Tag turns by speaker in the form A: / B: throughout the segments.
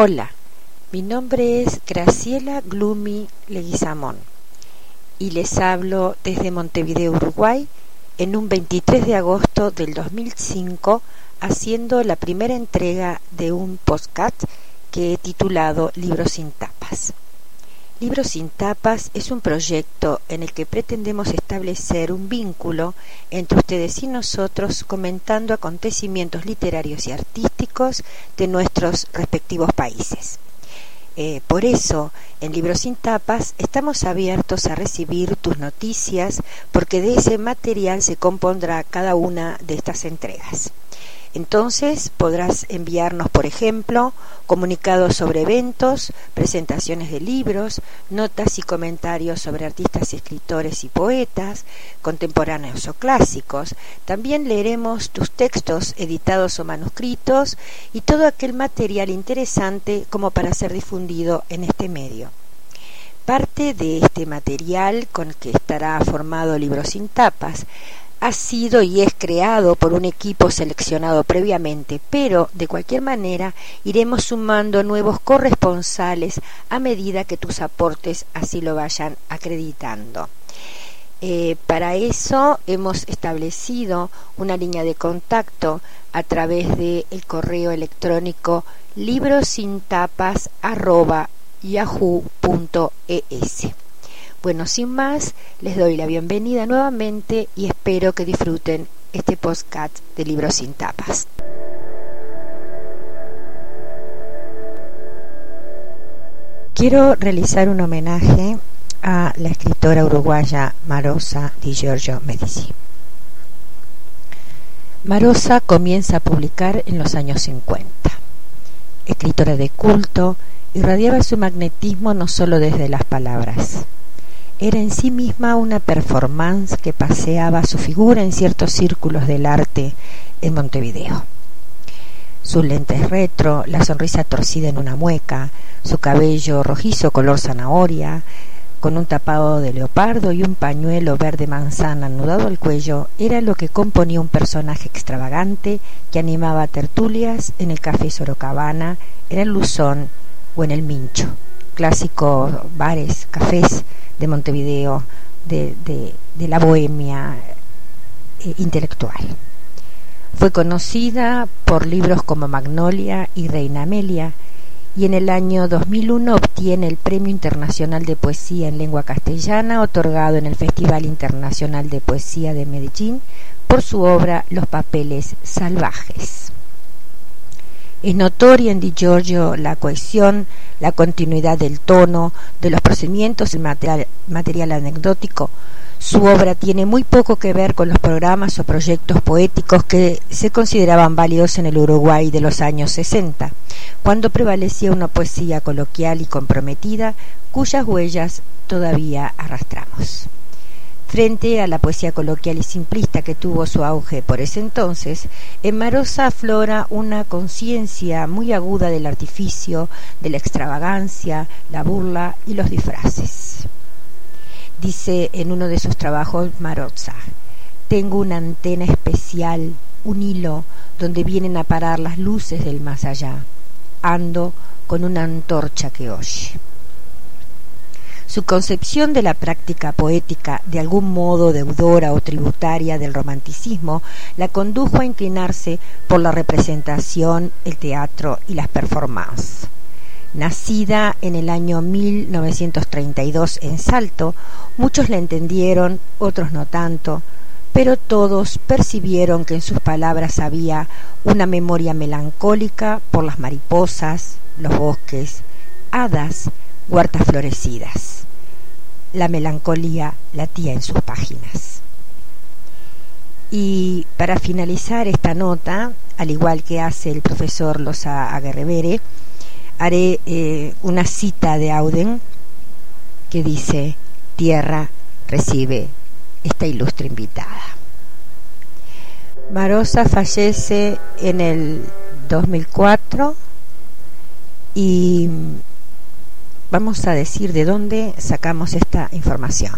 A: Hola, mi nombre es Graciela Glumi Leguizamón y les hablo desde Montevideo, Uruguay, en un 23 de agosto del 2005, haciendo la primera entrega de un podcast que he titulado Libros sin tapas. Libros sin tapas es un proyecto en el que pretendemos establecer un vínculo entre ustedes y nosotros, comentando acontecimientos literarios y artísticos de nuestros respectivos países. Por eso, en Libros sin tapas estamos abiertos a recibir tus noticias, porque de ese material se compondrá cada una de estas entregas. Entonces podrás enviarnos, por ejemplo, comunicados sobre eventos, presentaciones de libros, notas y comentarios sobre artistas, escritores y poetas, contemporáneos o clásicos. También leeremos tus textos editados o manuscritos y todo aquel material interesante como para ser difundido en este medio. Parte de este material, con el que estará formado Libros sin tapas, ha sido y es creado por un equipo seleccionado previamente, pero de cualquier manera iremos sumando nuevos corresponsales a medida que tus aportes así lo vayan acreditando. Para eso hemos establecido una línea de contacto a través del correo electrónico librosintapas@yahoo.es. Bueno, sin más, les doy la bienvenida nuevamente y espero que disfruten este podcast de Libros sin tapas. Quiero realizar un homenaje a la escritora uruguaya Marosa Di Giorgio Medici. Marosa comienza a publicar en los años 50. Escritora de culto, irradiaba su magnetismo no solo desde las palabras. Era en sí misma una performance que paseaba su figura en ciertos círculos del arte en Montevideo. Sus lentes retro, la sonrisa torcida en una mueca, su cabello rojizo color zanahoria, con un tapado de leopardo y un pañuelo verde manzana anudado al cuello, era lo que componía un personaje extravagante que animaba tertulias en el Café Sorocabana, en el Luzón o en el Mincho, clásicos bares, cafés de Montevideo, de la bohemia intelectual. Fue conocida por libros como Magnolia y Reina Amelia, y en el año 2001 obtiene el Premio Internacional de Poesía en Lengua Castellana, otorgado en el Festival Internacional de Poesía de Medellín por su obra Los Papeles Salvajes. Es notoria en Di Giorgio la cohesión, la continuidad del tono, de los procedimientos, el material anecdótico. Su obra tiene muy poco que ver con los programas o proyectos poéticos que se consideraban válidos en el Uruguay de los años 60, cuando prevalecía una poesía coloquial y comprometida, cuyas huellas todavía arrastramos. Frente a la poesía coloquial y simplista que tuvo su auge por ese entonces, en Marosa aflora una conciencia muy aguda del artificio, de la extravagancia, la burla y los disfraces. Dice en uno de sus trabajos Marosa: tengo una antena especial, un hilo donde vienen a parar las luces del más allá. Ando con una antorcha que oye. Su concepción de la práctica poética, de algún modo deudora o tributaria del romanticismo, la condujo a inclinarse por la representación, el teatro y las performances. Nacida en el año 1932 en Salto, muchos la entendieron, otros no tanto, pero todos percibieron que en sus palabras había una memoria melancólica por las mariposas, los bosques, hadas, huertas florecidas. La melancolía latía en sus páginas. Y para finalizar esta nota, al igual que hace el profesor Loza Aguerrevere, haré una cita de Auden que dice: tierra recibe esta ilustre invitada. Marosa fallece en el 2004 y vamos a decir de dónde sacamos esta información.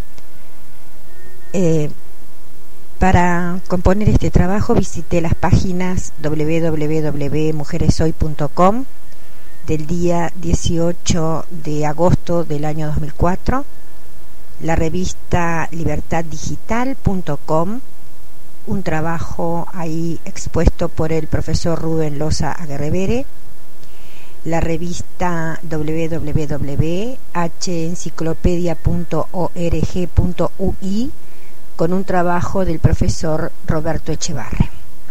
A: Para componer este trabajo visité las páginas www.mujereshoy.com del día 18 de agosto del año 2004, la revista libertaddigital.com, un trabajo ahí expuesto por el profesor Rubén Loza Aguerrevere, la revista www.henciclopedia.org.ui, con un trabajo del profesor Roberto Echevarre.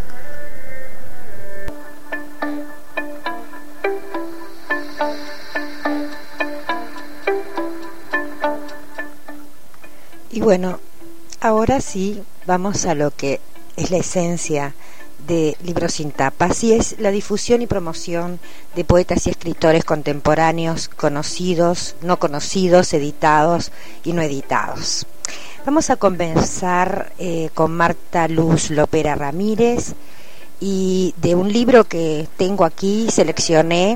A: Y bueno, ahora sí vamos a lo que es la esencia de Libros sin Tapa, así es la difusión y promoción de poetas y escritores contemporáneos, conocidos, no conocidos, editados y no editados. Vamos a conversar con Marta Luz Lopera Ramírez, y de un libro que tengo aquí seleccioné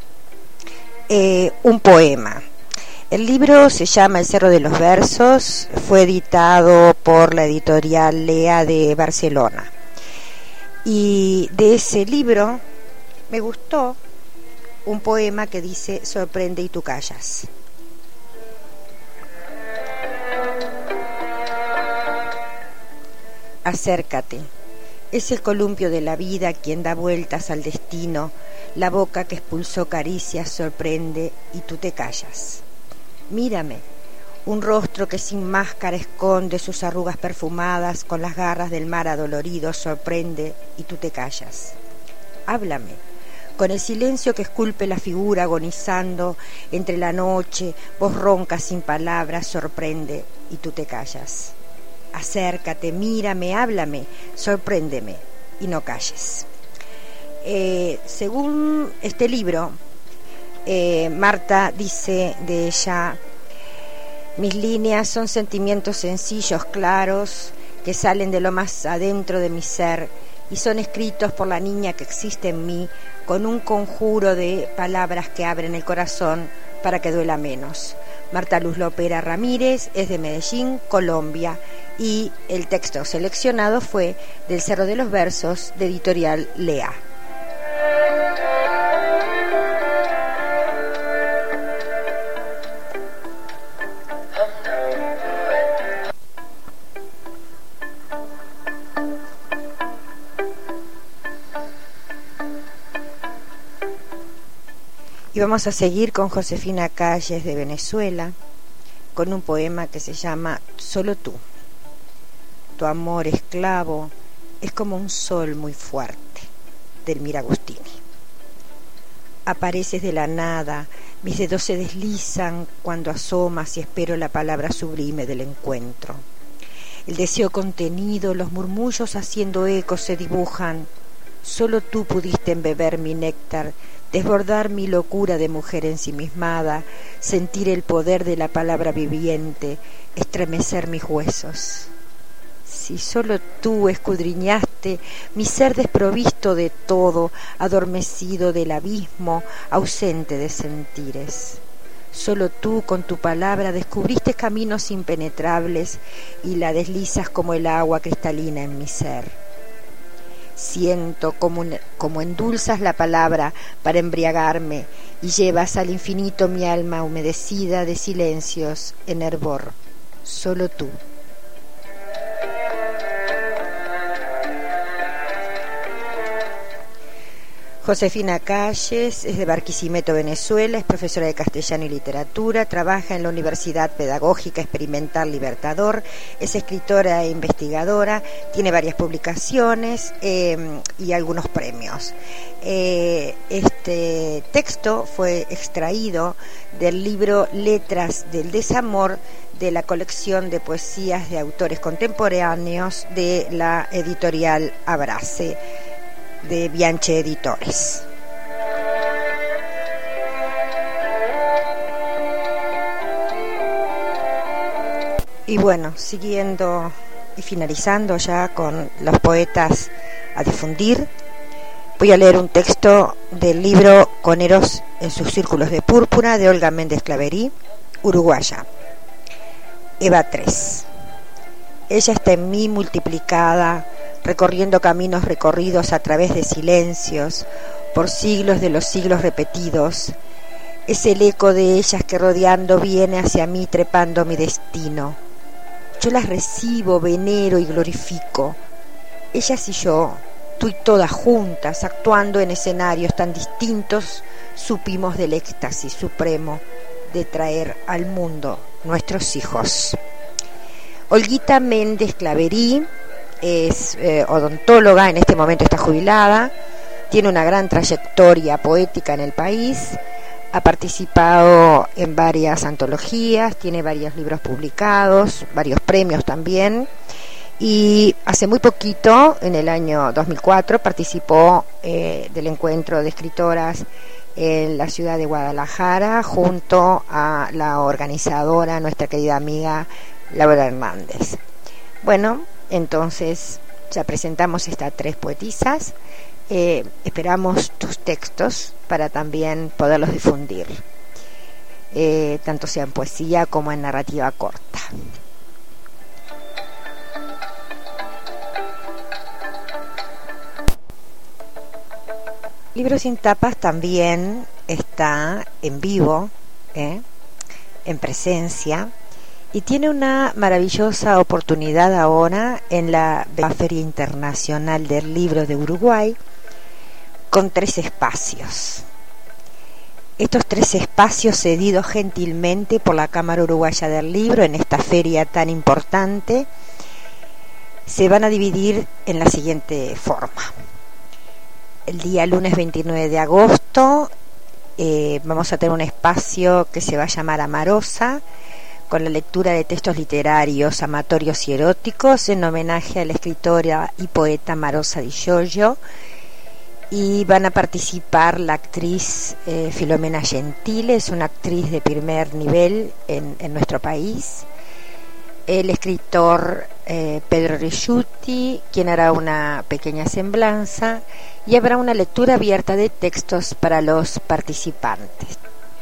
A: un poema. El libro se llama El Cerro de los Versos, fue editado por la editorial Lea de Barcelona. Y de ese libro me gustó un poema que dice: sorprende y tú callas. Acércate, es el columpio de la vida quien da vueltas al destino, la boca que expulsó caricias sorprende y tú te callas. Mírame, un rostro que sin máscara esconde sus arrugas perfumadas con las garras del mar adolorido sorprende y tú te callas. Háblame, con el silencio que esculpe la figura agonizando entre la noche, voz ronca sin palabras sorprende y tú te callas. Acércate, mírame, háblame, sorpréndeme y no calles. Según este libro, Marta dice de ella: mis líneas son sentimientos sencillos, claros, que salen de lo más adentro de mi ser y son escritos por la niña que existe en mí con un conjuro de palabras que abren el corazón para que duela menos. Marta Luz Lopera Ramírez es de Medellín, Colombia, y el texto seleccionado fue del Cerro de los Versos de editorial Lea. Y vamos a seguir con Josefina Calles de Venezuela, con un poema que se llama Solo tú. Tu amor esclavo es como un sol muy fuerte, del Mir Agustini. Apareces de la nada, mis dedos se deslizan cuando asomas y espero la palabra sublime del encuentro. El deseo contenido, los murmullos haciendo eco se dibujan. Solo tú pudiste embeber mi néctar, desbordar mi locura de mujer ensimismada, sentir el poder de la palabra viviente, estremecer mis huesos. Si solo tú escudriñaste mi ser desprovisto de todo, adormecido del abismo, ausente de sentires. Solo tú con tu palabra descubriste caminos impenetrables y la deslizas como el agua cristalina en mi ser. Siento como endulzas la palabra para embriagarme y llevas al infinito mi alma humedecida de silencios en hervor. Solo tú. Josefina Calles es de Barquisimeto, Venezuela, es profesora de castellano y literatura, trabaja en la Universidad Pedagógica Experimental Libertador, es escritora e investigadora, tiene varias publicaciones y algunos premios. Este texto fue extraído del libro Letras del Desamor, de la colección de poesías de autores contemporáneos de la editorial Abrace, de Bianche Editores. Y bueno, siguiendo y finalizando ya con los poetas a difundir, voy a leer un texto del libro Coneros en sus círculos de púrpura de Olga Méndez Claverí, uruguaya. Eva 3. Ella está en mí multiplicada, recorriendo caminos recorridos a través de silencios, por siglos de los siglos repetidos. Es el eco de ellas que rodeando viene hacia mí, trepando mi destino. Yo las recibo, venero y glorifico. Ellas y yo, tú y todas juntas, actuando en escenarios tan distintos, supimos del éxtasis supremo de traer al mundo nuestros hijos. Olguita Méndez Claverí es odontóloga, en este momento está jubilada, tiene una gran trayectoria poética en el país, ha participado en varias antologías, tiene varios libros publicados, varios premios también, y hace muy poquito, en el año 2004, participó del encuentro de escritoras en la ciudad de Guadalajara junto a la organizadora, nuestra querida amiga Laura Hernández. Bueno, entonces ya presentamos estas 3 poetisas. Esperamos tus textos para también poderlos difundir, tanto sea en poesía como en narrativa corta. Libros sin tapas también está en vivo, en presencia, y tiene una maravillosa oportunidad ahora en la Feria Internacional del Libro de Uruguay, con 3 espacios. Estos 3 espacios cedidos gentilmente por la Cámara Uruguaya del Libro en esta feria tan importante se van a dividir en la siguiente forma. El día lunes 29 de agosto vamos a tener un espacio que se va a llamar Amarosa, con la lectura de textos literarios, amatorios y eróticos en homenaje a la escritora y poeta Marosa Di Giorgio, y van a participar la actriz Filomena Gentile, es una actriz de primer nivel en nuestro país, el escritor Pedro Rigiuti, quien hará una pequeña semblanza, y habrá una lectura abierta de textos para los participantes.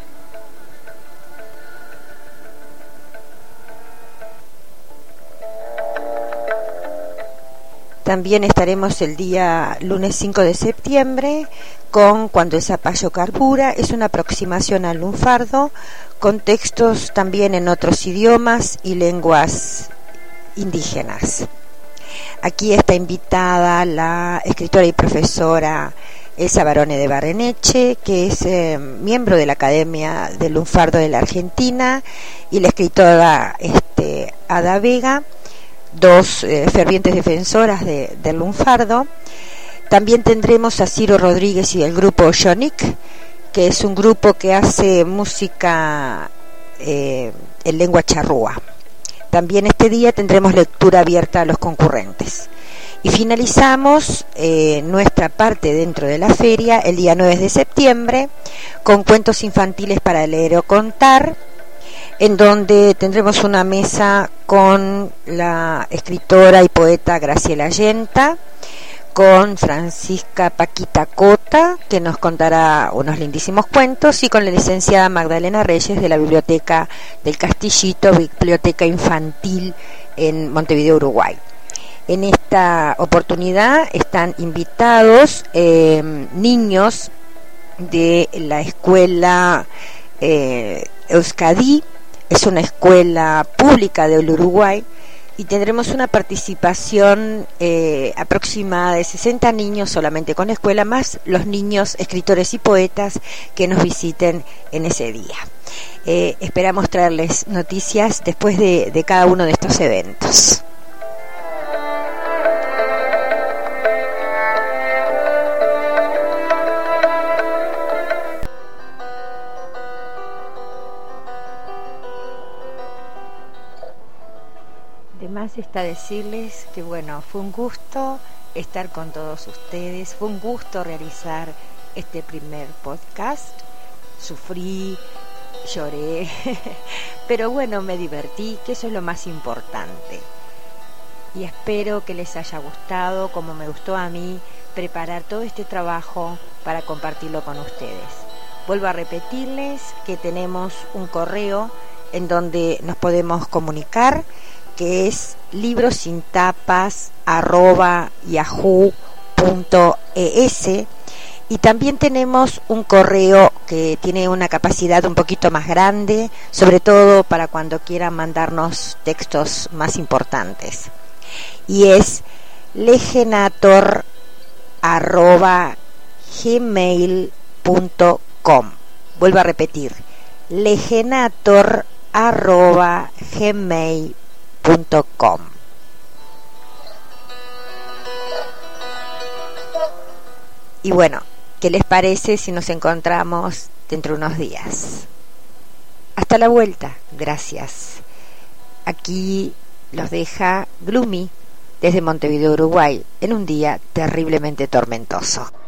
A: También estaremos el día lunes 5 de septiembre con Cuando el zapallo carbura. Es una aproximación al lunfardo con textos también en otros idiomas y lenguas indígenas. Aquí está invitada la escritora y profesora Elsa Barone de Barreneche, que es miembro de la Academia del Lunfardo de la Argentina, y la escritora Ada Vega, 2 fervientes defensoras del lunfardo. También tendremos a Ciro Rodríguez y el grupo Yonic, que es un grupo que hace música en lengua charrúa. También este día tendremos lectura abierta a los concurrentes. Y finalizamos nuestra parte dentro de la feria el día 9 de septiembre con cuentos infantiles para leer o contar, en donde tendremos una mesa con la escritora y poeta Graciela Yenta, con Francisca Paquita Cota, que nos contará unos lindísimos cuentos, y con la licenciada Magdalena Reyes de la Biblioteca del Castillito, Biblioteca Infantil en Montevideo, Uruguay. En esta oportunidad están invitados niños de la escuela Euskadi. Es una escuela pública del Uruguay, y tendremos una participación aproximada de 60 niños solamente con escuela, más los niños escritores y poetas que nos visiten en ese día. Esperamos traerles noticias después de cada uno de estos eventos. Además está decirles que bueno, fue un gusto estar con todos ustedes, fue un gusto realizar este primer podcast, sufrí, lloré, pero bueno, me divertí, que eso es lo más importante, y espero que les haya gustado, como me gustó a mí, preparar todo este trabajo para compartirlo con ustedes. Vuelvo a repetirles que tenemos un correo en donde nos podemos comunicar, que es librosintapas@yahoo.es, Y también tenemos un correo que tiene una capacidad un poquito más grande, sobre todo para cuando quieran mandarnos textos más importantes. Y es legenator@gmail.com. Vuelvo a repetir, legenator@gmail.com. Y bueno, ¿qué les parece si nos encontramos dentro de unos días? Hasta la vuelta, gracias. Aquí los deja Gloomy desde Montevideo, Uruguay, en un día terriblemente tormentoso.